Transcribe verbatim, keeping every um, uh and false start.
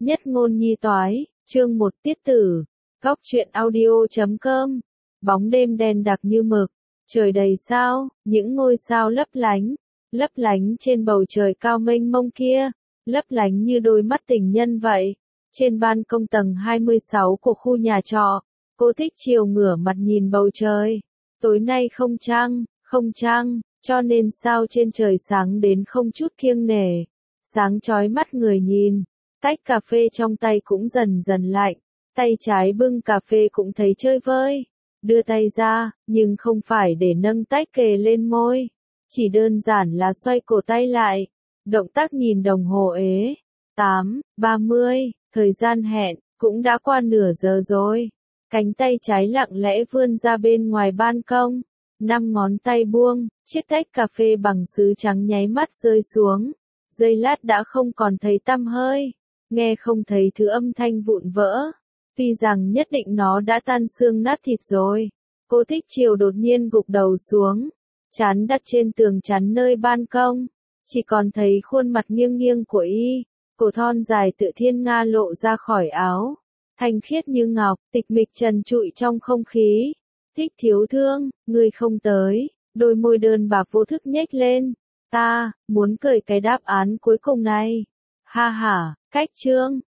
Nhất ngôn nhi toái, chương một tiết tử, góc truyện audio chấm com. Bóng đêm đen đặc như mực, trời đầy sao, những ngôi sao lấp lánh, lấp lánh trên bầu trời cao mênh mông kia, lấp lánh như đôi mắt tình nhân vậy. Trên ban công tầng hai mươi sáu của khu nhà trọ, cô Thích Chiều ngửa mặt nhìn bầu trời. Tối nay không trăng, không trăng, cho nên sao trên trời sáng đến không chút kiêng nể, sáng chói mắt người nhìn. Tách cà phê trong tay cũng dần dần lạnh, tay trái bưng cà phê cũng thấy chơi vơi. Đưa tay ra, nhưng không phải để nâng tách kề lên môi, chỉ đơn giản là xoay cổ tay lại. Động tác nhìn đồng hồ ế, tám, ba mươi, thời gian hẹn, cũng đã qua nửa giờ rồi. Cánh tay trái lặng lẽ vươn ra bên ngoài ban công, năm ngón tay buông, chiếc tách cà phê bằng sứ trắng nháy mắt rơi xuống. Giây lát đã không còn thấy tăm hơi, nghe không thấy thứ âm thanh vụn vỡ. Tuy rằng nhất định nó đã tan xương nát thịt rồi. Cô Thích Chiều đột nhiên gục đầu xuống, trán đặt trên tường chắn nơi ban công. Chỉ còn thấy khuôn mặt nghiêng nghiêng của y, cổ thon dài tự thiên nga lộ ra khỏi áo. Thanh khiết như ngọc, tịch mịch trần trụi trong không khí. Thích thiếu thương, ngươi không tới, đôi môi đơn bạc vô thức nhếch lên. Ta, muốn cười cái đáp án cuối cùng này. Ha ha, cách chương,